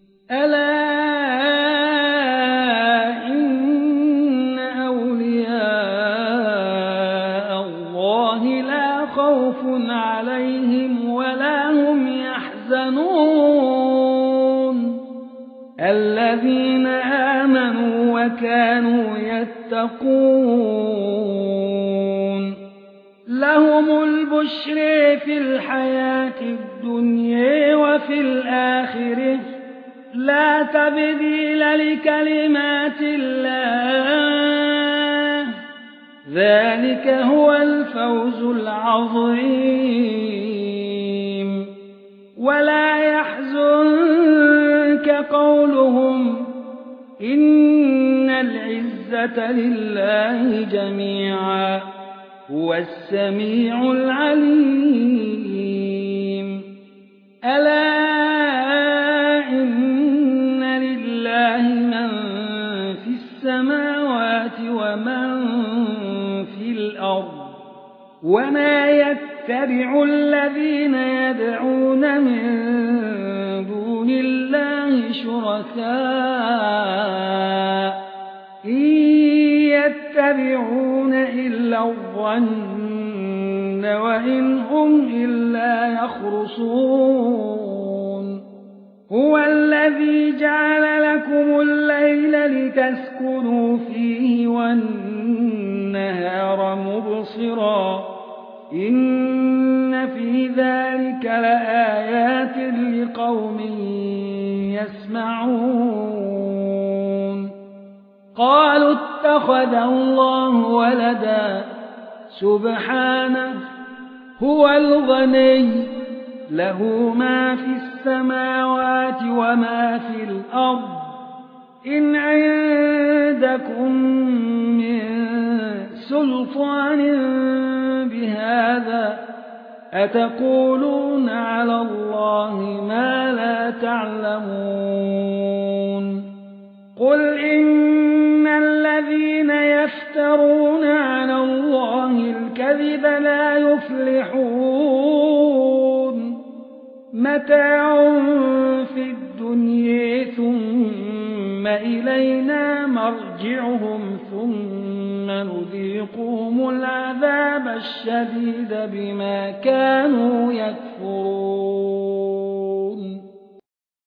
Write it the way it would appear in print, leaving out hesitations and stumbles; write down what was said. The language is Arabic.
ألا إن أولياء الله لا خوف عليهم ولا هم يحزنون الذين آمنوا وكانوا يتقون لهم البشر في الحياة الدنيا وفي الآخرة لا تبديل لكلمات الله ذلك هو الفوز العظيم ولا يحزنك قولهم إن العزة لله جميعا هو السميع العليم ألا إن لله من في السماوات ومن في الأرض وما يتبع الذين يدعون من دون الله شركاء إن يتبعون إلا الظن وإن هم إلا يخرصون هو الذي جعل لكم الليل لتسكنوا فيه والنهار مبصرا إن في ذلك لآيات لقوم يسمعون قالوا اتخذ الله ولدا سبحانه هو الغني له ما في السماوات وما في الأرض إن عندكم من سلطان بهذا أتقولون على الله ما لا تعلمون قل إن الذين يفترون على الله الكذب لا يفلحون متاع في الدنيا ثم إلينا مرجعهم ثم نذيقهم العذاب الشديد بما كانوا يكفرون